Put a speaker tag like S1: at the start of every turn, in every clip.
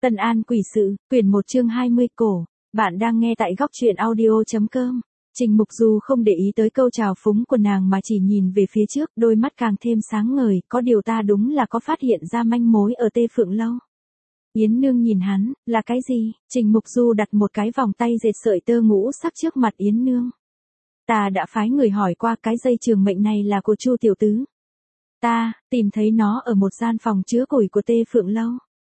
S1: Tân An quỷ sự, quyển 1 chương 20 cổ. Bạn đang nghe tại góc truyện audio.com. Trình Mục Du không để ý tới câu chào phúng của nàng mà chỉ nhìn về phía trước, đôi mắt càng thêm sáng ngời, có điều ta đúng là có phát hiện ra manh mối ở Tê Phượng Lâu. Yến Nương nhìn hắn, là cái gì? Trình Mục Du đặt một cái vòng tay dệt sợi tơ ngũ sắc trước mặt Yến Nương. Ta đã phái người hỏi qua, cái dây trường mệnh này là của Chu tiểu tứ. Ta tìm thấy nó ở một gian phòng chứa củi của Tê Phượng Lâu.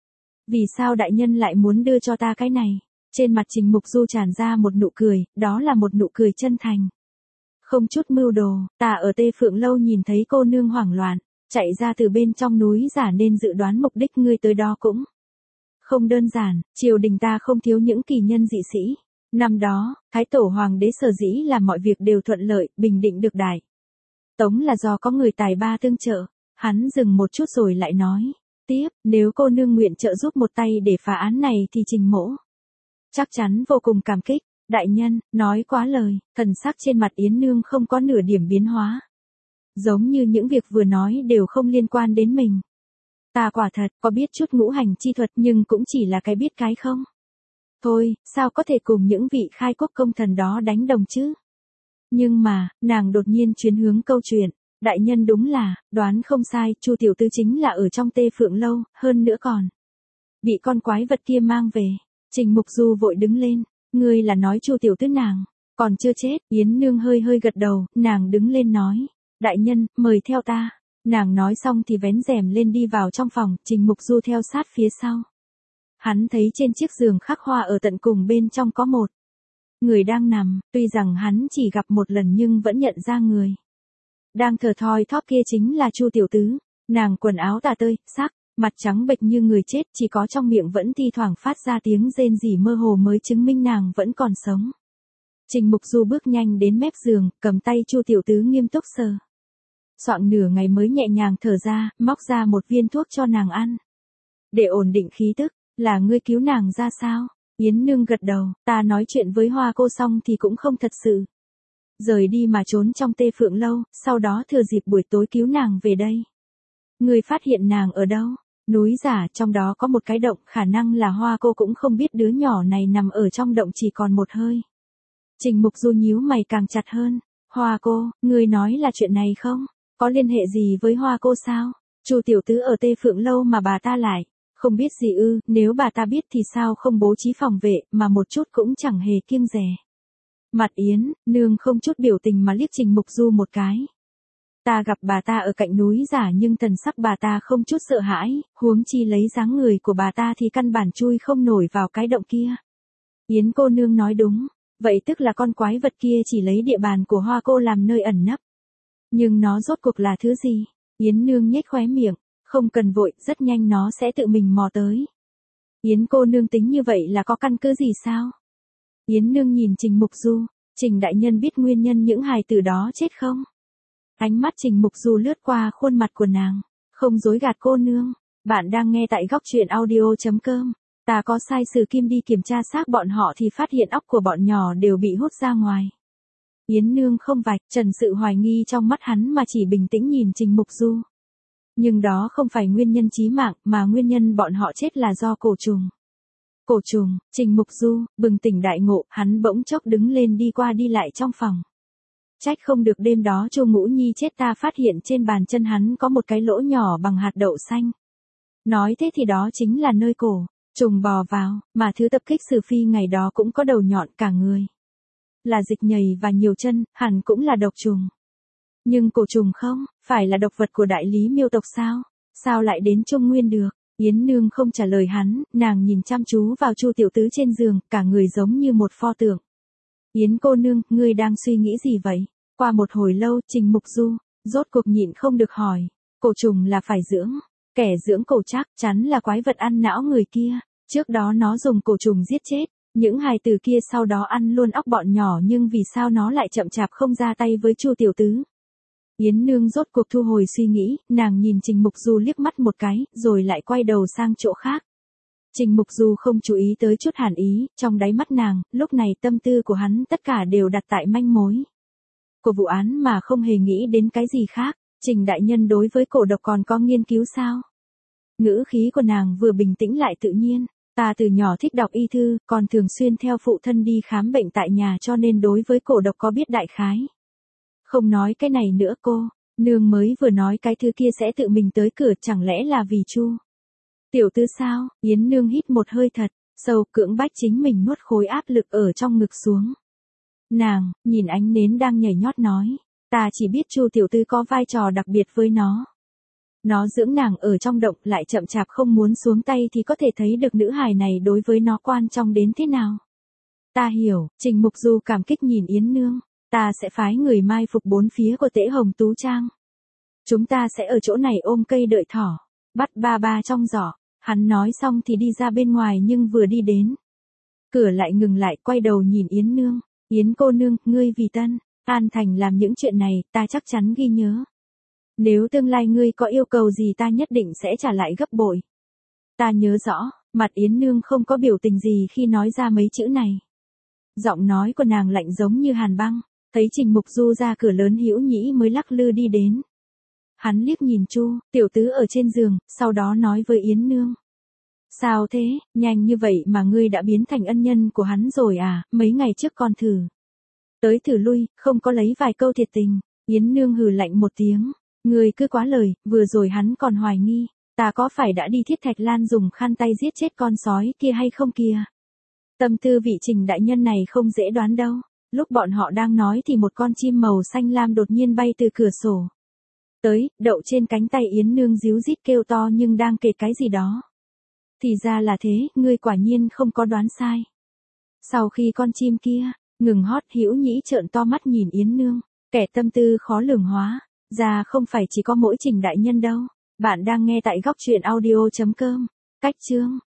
S1: Vì sao đại nhân lại muốn đưa cho ta cái này? Trên mặt Trình Mục Du tràn ra một nụ cười, đó là một nụ cười chân thành. Không chút mưu đồ, ta ở Tê Phượng Lâu nhìn thấy cô nương hoảng loạn, chạy ra từ bên trong núi giả nên dự đoán mục đích ngươi tới đó cũng không đơn giản. Triều đình ta không thiếu những kỳ nhân dị sĩ. Năm đó, Thái Tổ Hoàng đế sở dĩ làm mọi việc đều thuận lợi, bình định được đại Tống là do có người tài ba tương trợ. Hắn dừng một chút rồi lại nói tiếp, nếu cô nương nguyện trợ giúp một tay để phá án này thì Trình mỗ chắc chắn vô cùng cảm kích. Đại nhân, nói quá lời. Thần sắc trên mặt Yến Nương không có nửa điểm biến hóa. Giống như những việc vừa nói đều không liên quan đến mình. Ta quả thật có biết chút ngũ hành chi thuật nhưng cũng chỉ là cái biết cái không. Thôi, sao có thể cùng những vị khai quốc công thần đó đánh đồng chứ? Nhưng mà, nàng đột nhiên chuyển hướng câu chuyện. Đại nhân đúng là, đoán không sai, Chu tiểu tứ chính là ở trong Tê Phượng Lâu, hơn nữa còn bị con quái vật kia mang về. Trình Mục Du vội đứng lên, ngươi là nói Chu tiểu tứ nàng còn chưa chết? Yến Nương hơi hơi gật đầu, nàng đứng lên nói, đại nhân, mời theo ta. Nàng nói xong thì vén rèm lên đi vào trong phòng, Trình Mục Du theo sát phía sau. Hắn thấy trên chiếc giường khắc hoa ở tận cùng bên trong có một người đang nằm, tuy rằng hắn chỉ gặp một lần nhưng vẫn nhận ra người đang thở thoi thóp kia chính là Chu tiểu tứ. Nàng quần áo tả tơi, sắc, mặt trắng bệch như người chết, chỉ có trong miệng vẫn thi thoảng phát ra tiếng rên rỉ mơ hồ mới chứng minh nàng vẫn còn sống. Trình Mục Du bước nhanh đến mép giường, cầm tay Chu tiểu tứ nghiêm túc sờ soạng nửa ngày mới nhẹ nhàng thở ra, móc ra một viên thuốc cho nàng ăn để ổn định khí tức. Là ngươi cứu nàng ra sao? Yến Nương gật đầu, ta nói chuyện với Hoa cô xong thì cũng không thật sự rời đi mà trốn trong Tê Phượng Lâu, sau đó thừa dịp buổi tối cứu nàng về đây. Ngươi phát hiện nàng ở đâu? Núi giả, trong đó có một cái động, khả năng là Hoa cô cũng không biết đứa nhỏ này nằm ở trong động chỉ còn một hơi. Trình Mục Du nhíu mày càng chặt hơn. Hoa cô, ngươi nói là chuyện này không? Có liên hệ gì với Hoa cô sao? Chu tiểu tứ ở Tê Phượng Lâu mà bà ta lại không biết gì ư? Nếu bà ta biết thì sao không bố trí phòng vệ, mà một chút cũng chẳng hề kiêng dè. Mặt Yến Nương không chút biểu tình mà liếc Trình Mục Du một cái. Ta gặp bà ta ở cạnh núi giả nhưng thần sắc bà ta không chút sợ hãi, huống chi lấy dáng người của bà ta thì căn bản chui không nổi vào cái động kia. Yến cô nương nói đúng, vậy tức là con quái vật kia chỉ lấy địa bàn của Hoa cô làm nơi ẩn nấp. Nhưng nó rốt cuộc là thứ gì? Yến Nương nhếch khóe miệng, không cần vội, rất nhanh nó sẽ tự mình mò tới. Yến cô nương tính như vậy là có căn cứ gì sao? Yến Nương nhìn Trình Mục Du, Trình đại nhân biết nguyên nhân những hài tử đó chết không? Ánh mắt Trình Mục Du lướt qua khuôn mặt của nàng, không dối gạt cô nương. Bạn đang nghe tại góc truyện audio.com. Ta có sai sử Kim đi kiểm tra xác bọn họ thì phát hiện óc của bọn nhỏ đều bị hút ra ngoài. Yến Nương không vạch trần sự hoài nghi trong mắt hắn mà chỉ bình tĩnh nhìn Trình Mục Du. Nhưng đó không phải nguyên nhân chí mạng, mà nguyên nhân bọn họ chết là do cổ trùng. Cổ trùng? Trình Mục Du bừng tỉnh đại ngộ, hắn bỗng chốc đứng lên đi qua đi lại trong phòng. Trách không được đêm đó Chu Ngũ Nhi chết, ta phát hiện trên bàn chân hắn có một cái lỗ nhỏ bằng hạt đậu xanh. Nói thế thì đó chính là nơi cổ trùng bò vào, mà thứ tập kích Sử Phi ngày đó cũng có đầu nhọn cả người. Là dịch nhầy và nhiều chân, hẳn cũng là độc trùng. Nhưng cổ trùng không phải là độc vật của đại lý miêu tộc sao? Sao lại đến Trung Nguyên được? Yến Nương không trả lời hắn, nàng nhìn chăm chú vào Chu tiểu tứ trên giường, cả người giống như một pho tượng. Yến cô nương, ngươi đang suy nghĩ gì vậy? Qua một hồi lâu, Trình Mục Du rốt cuộc nhịn không được hỏi, cổ trùng là phải dưỡng, kẻ dưỡng cổ chắc chắn là quái vật ăn não người kia. Trước đó nó dùng cổ trùng giết chết những hài tử kia, sau đó ăn luôn óc bọn nhỏ, nhưng vì sao nó lại chậm chạp không ra tay với Chu tiểu tứ? Yến Nương rốt cuộc thu hồi suy nghĩ, nàng nhìn Trình Mục Du liếc mắt một cái, rồi lại quay đầu sang chỗ khác. Trình Mục Du không chú ý tới chút hàn ý, trong đáy mắt nàng, lúc này tâm tư của hắn tất cả đều đặt tại manh mối của vụ án mà không hề nghĩ đến cái gì khác. Trình đại nhân đối với cổ độc còn có nghiên cứu sao? Ngữ khí của nàng vừa bình tĩnh lại tự nhiên. Ta từ nhỏ thích đọc y thư, còn thường xuyên theo phụ thân đi khám bệnh tại nhà cho nên đối với cổ độc có biết đại khái. Không nói cái này nữa cô, nương mới vừa nói cái thứ kia sẽ tự mình tới cửa, chẳng lẽ là vì Chu tiểu tư sao? Yến nương hít một hơi thật sâu, cưỡng bách chính mình nuốt khối áp lực ở trong ngực xuống. Nàng, nhìn ánh nến đang nhảy nhót nói, ta chỉ biết Chu tiểu tư có vai trò đặc biệt với nó. Nó dưỡng nàng ở trong động lại chậm chạp không muốn xuống tay thì có thể thấy được nữ hài này đối với nó quan trọng đến thế nào. Ta hiểu, Trình Mục Du cảm kích nhìn Yến nương, ta sẽ phái người mai phục bốn phía của Tễ Hồng Tú Trang. Chúng ta sẽ ở chỗ này ôm cây đợi thỏ, bắt ba ba trong giỏ. Hắn nói xong thì đi ra bên ngoài nhưng vừa đi đến cửa lại ngừng lại, quay đầu nhìn Yến nương. Yến cô nương, ngươi vì Tân An Thành làm những chuyện này, ta chắc chắn ghi nhớ. Nếu tương lai ngươi có yêu cầu gì ta nhất định sẽ trả lại gấp bội. Ta nhớ rõ, mặt Yến nương không có biểu tình gì khi nói ra mấy chữ này. Giọng nói của nàng lạnh giống như hàn băng, thấy Trình Mục Du ra cửa lớn hữu nhĩ mới lắc lư đi đến. Hắn liếc nhìn Chu tiểu tứ ở trên giường, sau đó nói với Yến nương. Sao thế, nhanh như vậy mà ngươi đã biến thành ân nhân của hắn rồi à, mấy ngày trước còn thử tới thử lui, không có lấy vài câu thiệt tình. Yến nương hừ lạnh một tiếng, ngươi cứ quá lời, vừa rồi hắn còn hoài nghi, ta có phải đã đi Thiết Thạch Lan dùng khăn tay giết chết con sói kia hay không kìa. Tâm tư vị Trình đại nhân này không dễ đoán đâu. Lúc bọn họ đang nói thì một con chim màu xanh lam đột nhiên bay từ cửa sổ tới, đậu trên cánh tay Yến nương ríu rít kêu to nhưng đang kể cái gì đó. Thì ra là thế, ngươi quả nhiên không có đoán sai. Sau khi con chim kia ngừng hót, hữu nhĩ trợn to mắt nhìn Yến nương, kẻ tâm tư khó lường hóa ra không phải chỉ có mỗi Trình đại nhân đâu. Bạn đang nghe tại góc truyện audio.com. Cách chương